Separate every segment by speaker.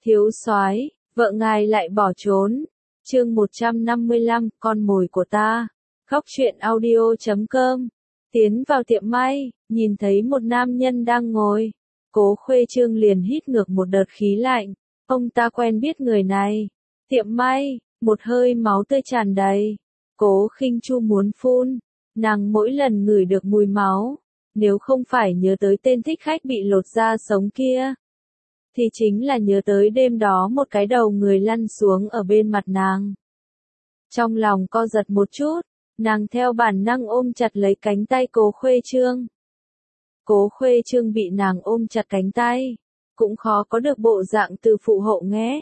Speaker 1: Thiếu soái, vợ ngài lại bỏ trốn. Chương 155, con mồi của ta. Góc truyện audio.com. Tiến vào tiệm may, nhìn thấy một nam nhân đang ngồi. Cố Khuê Trương liền hít ngược một đợt khí lạnh. Ông ta quen biết người này. Tiệm may, một hơi máu tươi tràn đầy. Cố Khinh Chu muốn phun. Nàng mỗi lần ngửi được mùi máu, nếu không phải nhớ tới tên thích khách bị lột da sống kia, thì chính là nhớ tới đêm đó một cái đầu người lăn xuống ở bên mặt nàng. Trong lòng co giật một chút, nàng theo bản năng ôm chặt lấy cánh tay Cố Khuê Trương. Cố Khuê Trương bị nàng ôm chặt cánh tay, cũng khó có được bộ dạng từ phụ hộ nghe.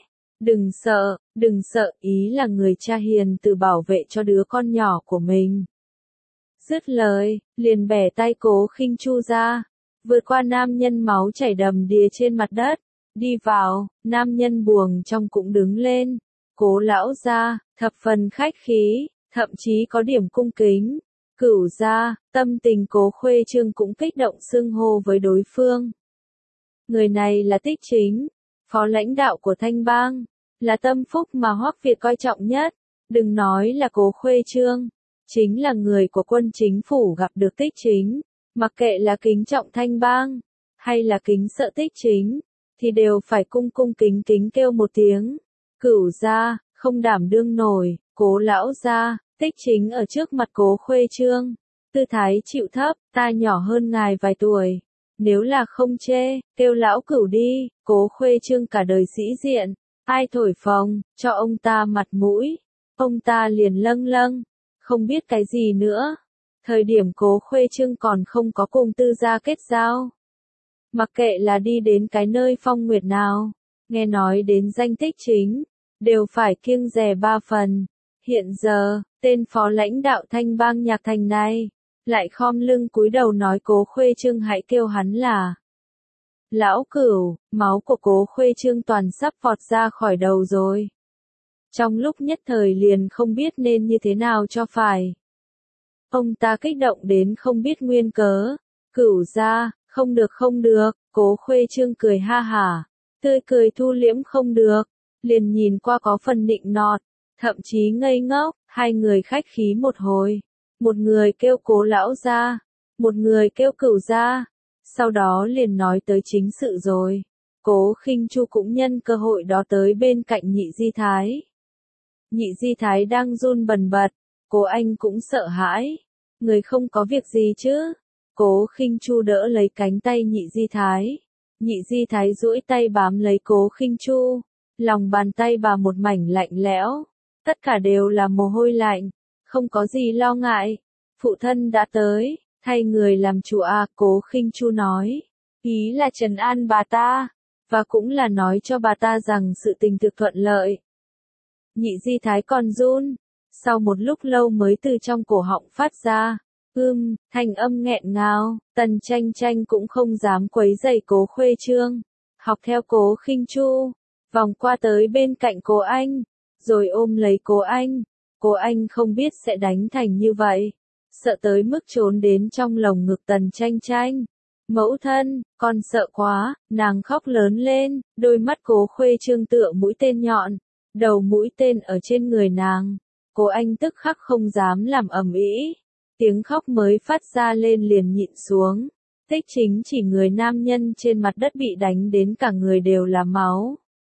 Speaker 1: Đừng sợ, ý là người cha hiền từ bảo vệ cho đứa con nhỏ của mình. Dứt lời, liền bẻ tay Cố Khinh Chu ra, vượt qua nam nhân máu chảy đầm đìa trên mặt đất, đi vào, nam nhân buồng trong cũng đứng lên. Cố lão gia, thập phần khách khí, thậm chí có điểm cung kính. Cửu gia, tâm tình Cố Khuê Trương cũng kích động xưng hô với đối phương. Người này là Tích Chính, phó lãnh đạo của Thanh Bang, là tâm phúc mà Hoắc Việt coi trọng nhất. Đừng nói là Cố Khuê Trương, chính là người của quân chính phủ gặp được Tích Chính, mặc kệ là kính trọng Thanh Bang, hay là kính sợ Tích Chính, thì đều phải cung cung kính kính kêu một tiếng. Cửu gia, không đảm đương nổi. Cố lão gia, Tích Chính ở trước mặt Cố Khuê Trương, tư thái chịu thấp, ta nhỏ hơn ngài vài tuổi. Nếu là không chê, kêu lão Cửu đi. Cố Khuê Trương cả đời sĩ diện, ai thổi phồng, cho ông ta mặt mũi, ông ta liền lâng lâng, không biết cái gì nữa. Thời điểm Cố Khuê Trương còn không có cùng Tư gia kết giao, mặc kệ là đi đến cái nơi phong nguyệt nào, nghe nói đến danh Tích Chính, đều phải kiêng dè ba phần. Hiện giờ, tên phó lãnh đạo Thanh Bang Nhạc Thành này, lại khom lưng cúi đầu nói Cố Khuê Trương hãy kêu hắn là lão Cửu. Máu của Cố Khuê Trương toàn sắp vọt ra khỏi đầu rồi. Trong lúc nhất thời liền không biết nên như thế nào cho phải. Ông ta kích động đến không biết nguyên cớ. Cửu gia, không được, Cố Khuê Trương cười ha hả, tươi cười thu liễm không được, liền nhìn qua có phần nịnh nọt, thậm chí ngây ngốc. Hai người khách khí một hồi, một người kêu Cố lão gia, một người kêu Cửu gia, sau đó liền nói tới chính sự rồi. Cố Khinh Chu cũng nhân cơ hội đó tới bên cạnh Nhị Di Thái. Nhị Di Thái đang run bần bật, Cố Anh cũng sợ hãi. Người không có việc gì chứ? Cố Khinh Chu đỡ lấy cánh tay Nhị Di Thái. Nhị Di Thái duỗi tay bám lấy Cố Khinh Chu, lòng bàn tay bà một mảnh lạnh lẽo, tất cả đều là mồ hôi lạnh. Không có gì lo ngại, phụ thân đã tới, thay người làm chủ à. Cố Khinh Chu nói, ý là trấn an bà ta, và cũng là nói cho bà ta rằng sự tình thực thuận lợi. Nhị Di Thái còn run, sau một lúc lâu mới từ trong cổ họng phát ra, thanh âm nghẹn ngào. Tần Tranh Tranh cũng không dám quấy rầy Cố Khuê Trương, học theo Cố Khinh Chu, vòng qua tới bên cạnh Cố Anh, rồi ôm lấy Cố Anh. Cố Anh không biết sẽ đánh thành như vậy, sợ tới mức trốn đến trong lồng ngực Tần Tranh Tranh. Mẫu thân, con sợ quá, nàng khóc lớn lên, đôi mắt Cố Khuê Trương tựa mũi tên nhọn, đầu mũi tên ở trên người nàng. Cố Anh tức khắc không dám làm ầm ĩ, tiếng khóc mới phát ra lên liền nhịn xuống. Tích Chính chỉ người nam nhân trên mặt đất bị đánh đến cả người đều là máu.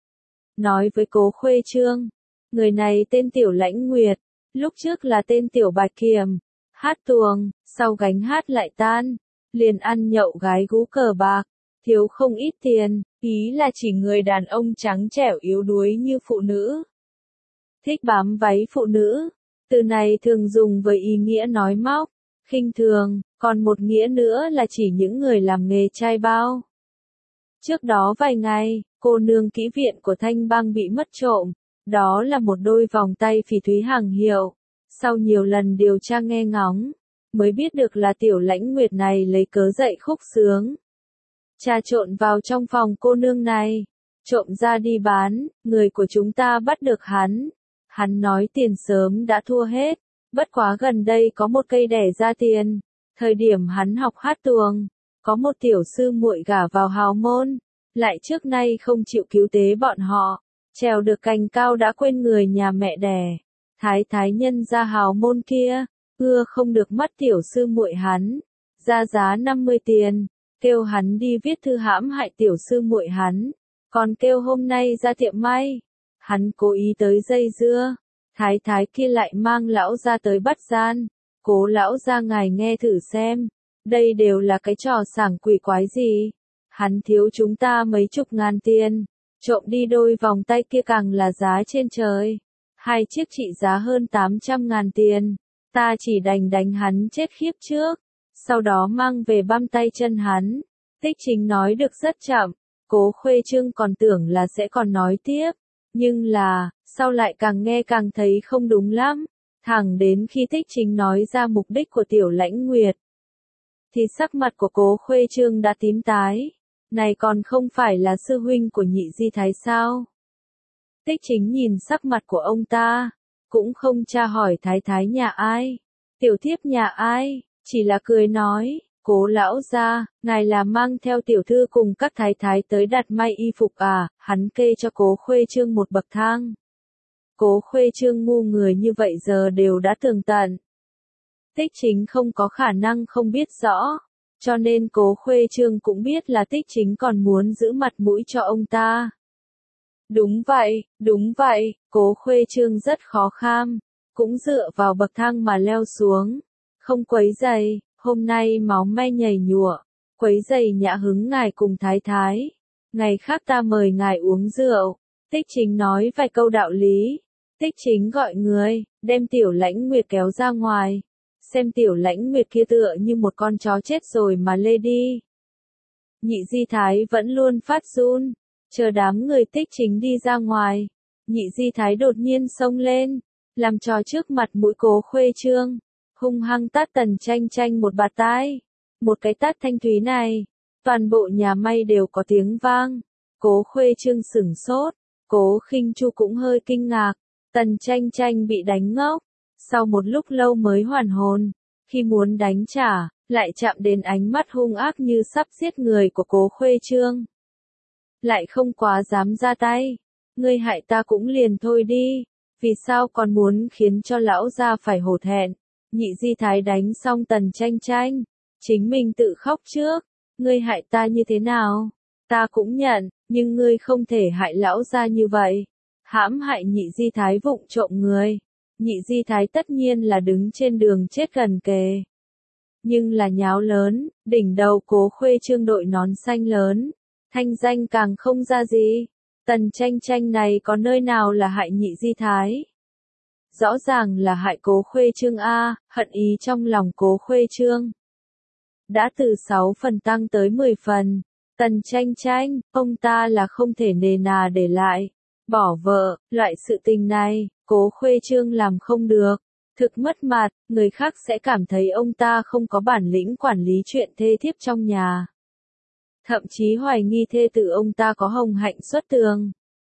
Speaker 1: Nói với Cố Khuê Trương, người này tên Tiểu Lãnh Nguyệt, lúc trước là tên Tiểu Bạch Kiềm, hát tuồng, sau gánh hát lại tan, liền ăn nhậu gái gú cờ bạc, thiếu không ít tiền, ý là chỉ người đàn ông trắng trẻo yếu đuối như phụ nữ. Thích bám váy phụ nữ, từ này thường dùng với ý nghĩa nói móc, khinh thường, còn một nghĩa nữa là chỉ những người làm nghề trai bao. Trước đó vài ngày, cô nương kỹ viện của Thanh Bang bị mất trộm, đó là một đôi vòng tay phỉ thúy hàng hiệu. Sau nhiều lần điều tra nghe ngóng, mới biết được là Tiểu Lãnh Nguyệt này lấy cớ dạy khúc sướng, trà trộn vào trong phòng cô nương này, trộm ra đi bán. Người của chúng ta bắt được hắn. Hắn nói tiền sớm đã thua hết, bất quá gần đây có một cây đẻ ra tiền. Thời điểm hắn học hát tuồng, có một tiểu sư muội gả vào hào môn, lại trước nay không chịu cứu tế bọn họ, trèo được cành cao đã quên người nhà mẹ đẻ. Thái thái nhân gia hào môn kia, ưa không được mắt tiểu sư muội hắn, ra giá 50 tiền, kêu hắn đi viết thư hãm hại tiểu sư muội hắn, còn kêu hôm nay ra tiệm may. Hắn cố ý tới dây dưa, thái thái kia lại mang lão ra tới bắt gian. Cố lão ra ngài nghe thử xem, đây đều là cái trò sảng quỷ quái gì. Hắn thiếu chúng ta mấy chục ngàn tiền, trộm đi đôi vòng tay kia càng là giá trên trời. 2 chiếc trị giá hơn 800.000 tiền, ta chỉ đành đánh hắn chết khiếp trước, sau đó mang về băm tay chân hắn. Tích Chính nói được rất chậm, Cố Khuê Trương còn tưởng là sẽ còn nói tiếp, nhưng là, sau lại càng nghe càng thấy không đúng lắm. Thẳng đến khi Tích Chính nói ra mục đích của Tiểu Lãnh Nguyệt, thì sắc mặt của Cố Khuê Trương đã tím tái. Này còn không phải là sư huynh của Nhị Di Thái sao? Tích Chính nhìn sắc mặt của ông ta, cũng không tra hỏi thái thái nhà ai, tiểu thiếp nhà ai, chỉ là cười nói, Cố lão gia, ngài là mang theo tiểu thư cùng các thái thái tới đặt may y phục à? Hắn kê cho Cố Khuê Trương một bậc thang. Cố Khuê Trương ngu người như vậy giờ đều đã tường tận. Tích Chính không có khả năng không biết rõ, cho nên Cố Khuê Trương cũng biết là Tích Chính còn muốn giữ mặt mũi cho ông ta. Đúng vậy, Cố Khuê Trương rất khó kham, cũng dựa vào bậc thang mà leo xuống. Không quấy giày, hôm nay máu me nhảy nhụa, quấy giày nhã hứng ngài cùng thái thái. Ngày khác ta mời ngài uống rượu. Tích Chính nói vài câu đạo lý. Tích Chính gọi người, đem Tiểu Lãnh Nguyệt kéo ra ngoài. Xem Tiểu Lãnh Nguyệt kia tựa như một con chó chết rồi mà lê đi. Nhị Di Thái vẫn luôn phát run, chờ đám người Tích Chính đi ra ngoài. Nhị Di Thái đột nhiên xông lên, làm trò trước mặt mũi Cố Khuê Trương, hung hăng tát Tần Tranh Tranh một bạt tai. Một cái tát thanh thúy này, toàn bộ nhà may đều có tiếng vang. Cố Khuê Trương sửng sốt, Cố Khinh Chu cũng hơi kinh ngạc. Tần Tranh Tranh bị đánh ngốc, sau một lúc lâu mới hoàn hồn, khi muốn đánh trả, lại chạm đến ánh mắt hung ác như sắp giết người của Cố Khuê Trương. Lại không quá dám ra tay, ngươi hại ta cũng liền thôi đi, vì sao còn muốn khiến cho lão gia phải hổ thẹn. Nhị Di Thái đánh xong Tần Tranh Tranh, chính mình tự khóc trước, ngươi hại ta như thế nào, ta cũng nhận, nhưng ngươi không thể hại lão gia như vậy. Hãm hại Nhị Di Thái vụng trộm người. Nhị Di Thái tất nhiên là đứng trên đường chết gần kề. Nhưng là nháo lớn, đỉnh đầu Cố Khuê Trương đội nón xanh lớn, thanh danh càng không ra gì. Tần Tranh Tranh này có nơi nào là hại Nhị Di Thái? Rõ ràng là hại Cố Khuê Trương a, hận ý trong lòng Cố Khuê Trương đã từ 6 phần tăng tới 10 phần. Tần Tranh Tranh, ông ta là không thể nề nà để lại. Bỏ vợ, loại sự tình này, Cố Khuê Trương làm không được. Thực mất mặt, người khác sẽ cảm thấy ông ta không có bản lĩnh quản lý chuyện thê thiếp trong nhà. Thậm chí hoài nghi thê tử ông ta có hồng hạnh xuất tường.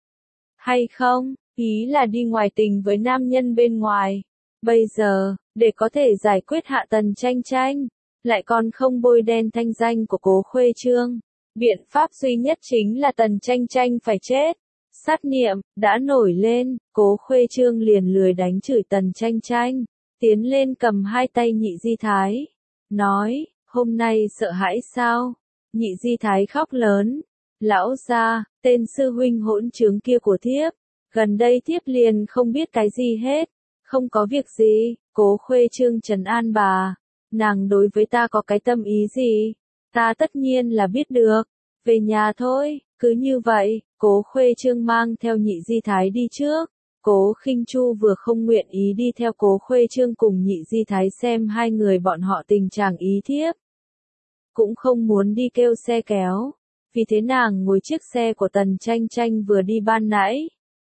Speaker 1: Hay không, ý là đi ngoài tình với nam nhân bên ngoài. Bây giờ, để có thể giải quyết hạ Tần Tranh Tranh, lại còn không bôi đen thanh danh của Cố Khuê Trương. Biện pháp duy nhất chính là Tần Tranh Tranh phải chết. Sát niệm đã nổi lên, Cố Khuê Trương liền lười đánh chửi Tần Tranh Tranh, tiến lên cầm hai tay Nhị Di Thái, nói, hôm nay sợ hãi sao? Nhị Di Thái khóc lớn, lão gia, tên sư huynh hỗn trướng kia của thiếp, gần đây thiếp liền không biết cái gì hết, không có việc gì. Cố Khuê Trương trấn an bà, nàng đối với ta có cái tâm ý gì, ta tất nhiên là biết được, về nhà thôi. Cứ như vậy, Cố Khuê Trương mang theo Nhị Di Thái đi trước. Cố Khinh Chu vừa không nguyện ý đi theo Cố Khuê Trương cùng Nhị Di Thái xem hai người bọn họ tình trạng ý thiếp, cũng không muốn đi kêu xe kéo, vì thế nàng ngồi chiếc xe của Tần Tranh Tranh vừa đi ban nãy,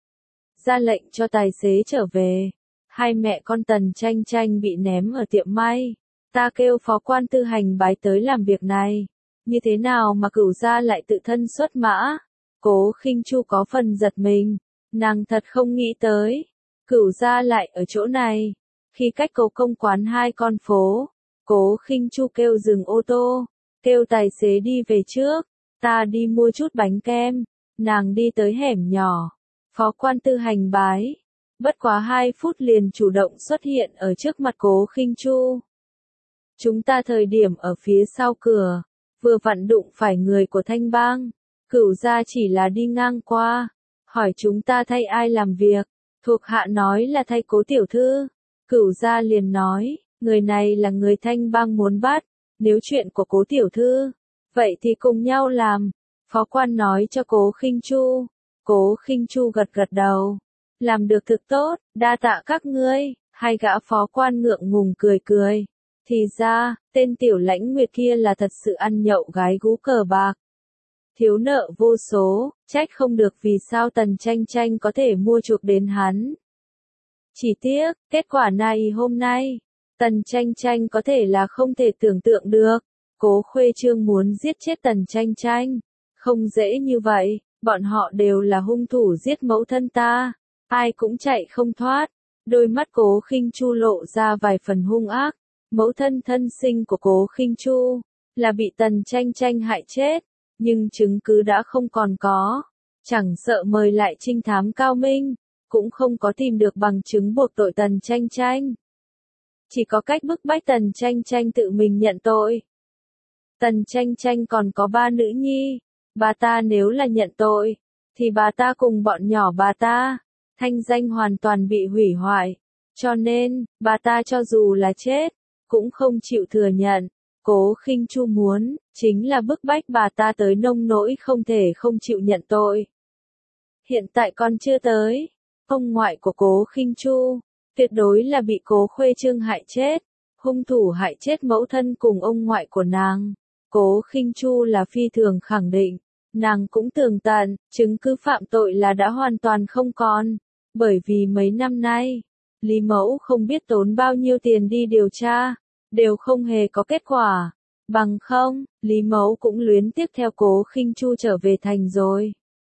Speaker 1: ra lệnh cho tài xế trở về. Hai mẹ con Tần Tranh Tranh bị ném ở tiệm may, ta kêu phó quan tư hành bái tới làm việc này. Như thế nào mà Cửu gia lại tự thân xuất mã? Cố Khinh Chu có phần giật mình, nàng thật không nghĩ tới, Cửu gia lại ở chỗ này. Khi cách Cố Công quán 2 con phố, Cố Khinh Chu kêu dừng ô tô, kêu tài xế đi về trước. ta đi mua chút bánh kem. Nàng đi tới hẻm nhỏ. Phó Quan Tư hành bái. Bất quá 2 phút liền chủ động xuất hiện ở trước mặt Cố Khinh Chu. Chúng ta thời điểm ở phía sau cửa, vừa vặn đụng phải người của Thanh Bang. Cửu gia chỉ là đi ngang qua, hỏi chúng ta thay ai làm việc. Thuộc hạ nói là thay Cố tiểu thư. Cửu gia liền nói, người này là người Thanh Bang muốn bắt, nếu chuyện của Cố tiểu thư, vậy thì cùng nhau làm. Phó quan nói cho Cố Khinh Chu. Cố Khinh Chu gật gật đầu. Làm được thực tốt, đa tạ các ngươi. Hai gã phó quan ngượng ngùng cười cười. Thì ra, tên Tiểu Lãnh Nguyệt kia là thật sự ăn nhậu gái gú cờ bạc. Thiếu nợ vô số, trách không được vì sao Tần Tranh Tranh có thể mua chuộc đến hắn. Chỉ tiếc, kết quả này hôm nay, Tần Tranh Tranh có thể là không thể tưởng tượng được. Cố Khuê Trương muốn giết chết Tần Tranh Tranh. Không dễ như vậy, bọn họ đều là hung thủ giết mẫu thân ta. Ai cũng chạy không thoát. Đôi mắt Cố Khinh Chu lộ ra vài phần hung ác. Mẫu thân thân sinh của Cố Khinh Chu là bị Tần Tranh Tranh hại chết, nhưng chứng cứ đã không còn có. Chẳng sợ mời lại trinh thám cao minh, cũng không có tìm được bằng chứng buộc tội Tần Tranh Tranh. Chỉ có cách bức bách Tần Tranh Tranh tự mình nhận tội. Tần Tranh Tranh còn có 3 nữ nhi, bà ta nếu là nhận tội, thì bà ta cùng bọn nhỏ bà ta, thanh danh hoàn toàn bị hủy hoại. Cho nên, bà ta cho dù là chết, cũng không chịu thừa nhận. Cố Khinh Chu muốn, chính là bức bách bà ta tới nông nỗi không thể không chịu nhận tội. Hiện tại còn chưa tới. Ông ngoại của Cố Khinh Chu, tuyệt đối là bị Cố Khuê Trương hại chết. Hung thủ hại chết mẫu thân cùng ông ngoại của nàng. Cố Khinh Chu là phi thường khẳng định. Nàng cũng tường tận, chứng cứ phạm tội là đã hoàn toàn không còn. Bởi vì mấy năm nay, Lý Mẫu không biết tốn bao nhiêu tiền đi điều tra, đều không hề có kết quả. Bằng không, Lý Mẫu cũng luyến tiếc theo Cố Khinh Chu trở về thành rồi.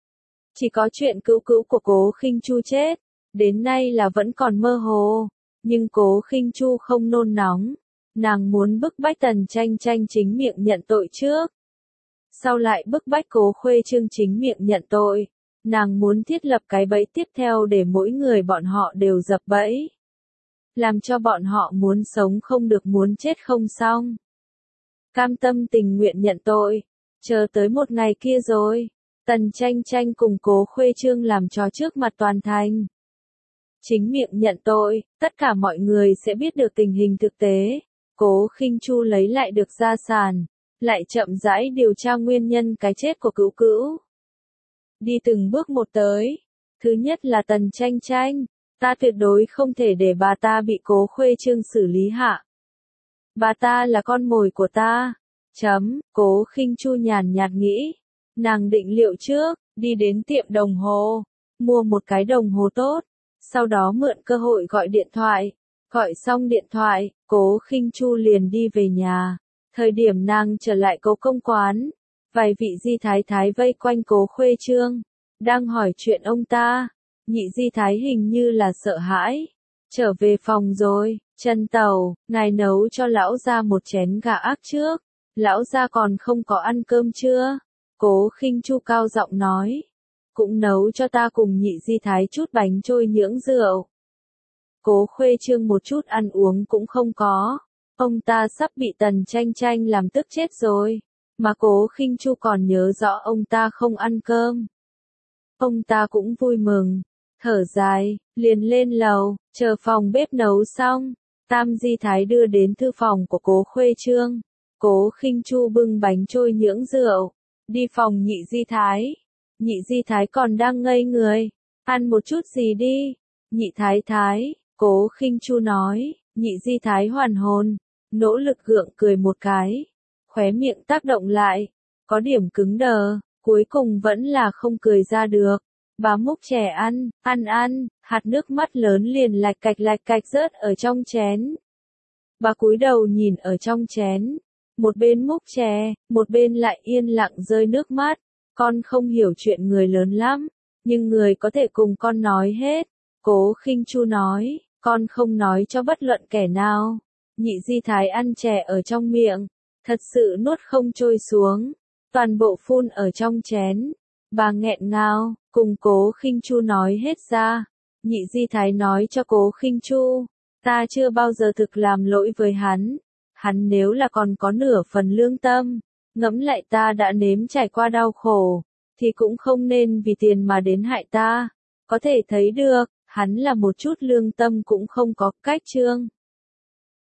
Speaker 1: Chỉ có chuyện cữu cữu của Cố Khinh Chu chết, đến nay là vẫn còn mơ hồ. Nhưng Cố Khinh Chu không nôn nóng. Nàng muốn bức bách Tần Tranh Tranh chính miệng nhận tội trước. Sau lại bức bách Cố Khuê Trương chính miệng nhận tội. Nàng muốn thiết lập cái bẫy tiếp theo để mỗi người bọn họ đều dập bẫy. Làm cho bọn họ muốn sống không được muốn chết không xong. Cam tâm tình nguyện nhận tội. Chờ tới một ngày kia rồi. Tần Tranh Tranh cùng Cố Khuê Trương làm trò trước mặt toàn thành. Chính miệng nhận tội, tất cả mọi người sẽ biết được tình hình thực tế. Cố Khinh Chu lấy lại được gia sản, lại chậm rãi điều tra nguyên nhân cái chết của cữu cữu. Đi từng bước một tới. Thứ nhất là Tần Tranh Tranh. Ta tuyệt đối không thể để bà ta bị Cố Khuê Trương xử lý hạ. Bà ta là con mồi của ta. Cố Khinh Chu nhàn nhạt nghĩ. Nàng định liệu trước, đi đến tiệm đồng hồ, mua một cái đồng hồ tốt, sau đó mượn cơ hội gọi điện thoại. Gọi xong điện thoại, Cố Khinh Chu liền đi về nhà. Thời điểm nàng trở lại Cố công quán, vài vị di thái thái vây quanh Cố Khuê Trương, đang hỏi chuyện ông ta. Nhị di thái hình như là sợ hãi. Trở về phòng rồi, Trần Tẩu, ngài nấu cho lão gia một chén gà ác trước. Lão gia còn không có ăn cơm chưa? Cố Khinh Chu cao giọng nói. Cũng nấu cho ta cùng nhị di thái chút bánh trôi nhưỡng rượu. Cố Khuê Trương một chút ăn uống cũng không có. Ông ta sắp bị Tần Tranh Tranh làm tức chết rồi. Mà Cố Khinh Chu còn nhớ rõ ông ta không ăn cơm. Ông ta cũng vui mừng. Thở dài, liền lên lầu, chờ phòng bếp nấu xong. Tam di thái đưa đến thư phòng của Cố Khuê Trương. Cố Khinh Chu bưng bánh trôi nhưỡng rượu. Đi phòng nhị di thái. Nhị di thái còn đang ngây người. Ăn một chút gì đi. Nhị thái thái, Cố Khinh Chu nói. Nhị di thái hoàn hồn. Nỗ lực gượng cười một cái. Khóe miệng tác động lại. Có điểm cứng đờ. Cuối cùng vẫn là không cười ra được. Bà múc chè ăn, hạt nước mắt lớn liền lạch cạch rớt ở trong chén. Bà cúi đầu nhìn ở trong chén. Một bên múc chè, một bên lại yên lặng rơi nước mắt. Con không hiểu chuyện người lớn lắm, nhưng người có thể cùng con nói hết. Cố Khinh Chu nói, con không nói cho bất luận kẻ nào. Nhị di thái ăn chè ở trong miệng, thật sự nuốt không trôi xuống. toàn bộ phun ở trong chén. Bà nghẹn ngào, cùng Cố Khinh Chu nói hết ra. Nhị Di Thái nói cho Cố Khinh Chu, ta chưa bao giờ thực làm lỗi với hắn. Hắn nếu là còn có nửa phần lương tâm, ngẫm lại ta đã nếm trải qua đau khổ, thì cũng không nên vì tiền mà đến hại ta. Có thể thấy được, hắn là một chút lương tâm cũng không có. Cách chương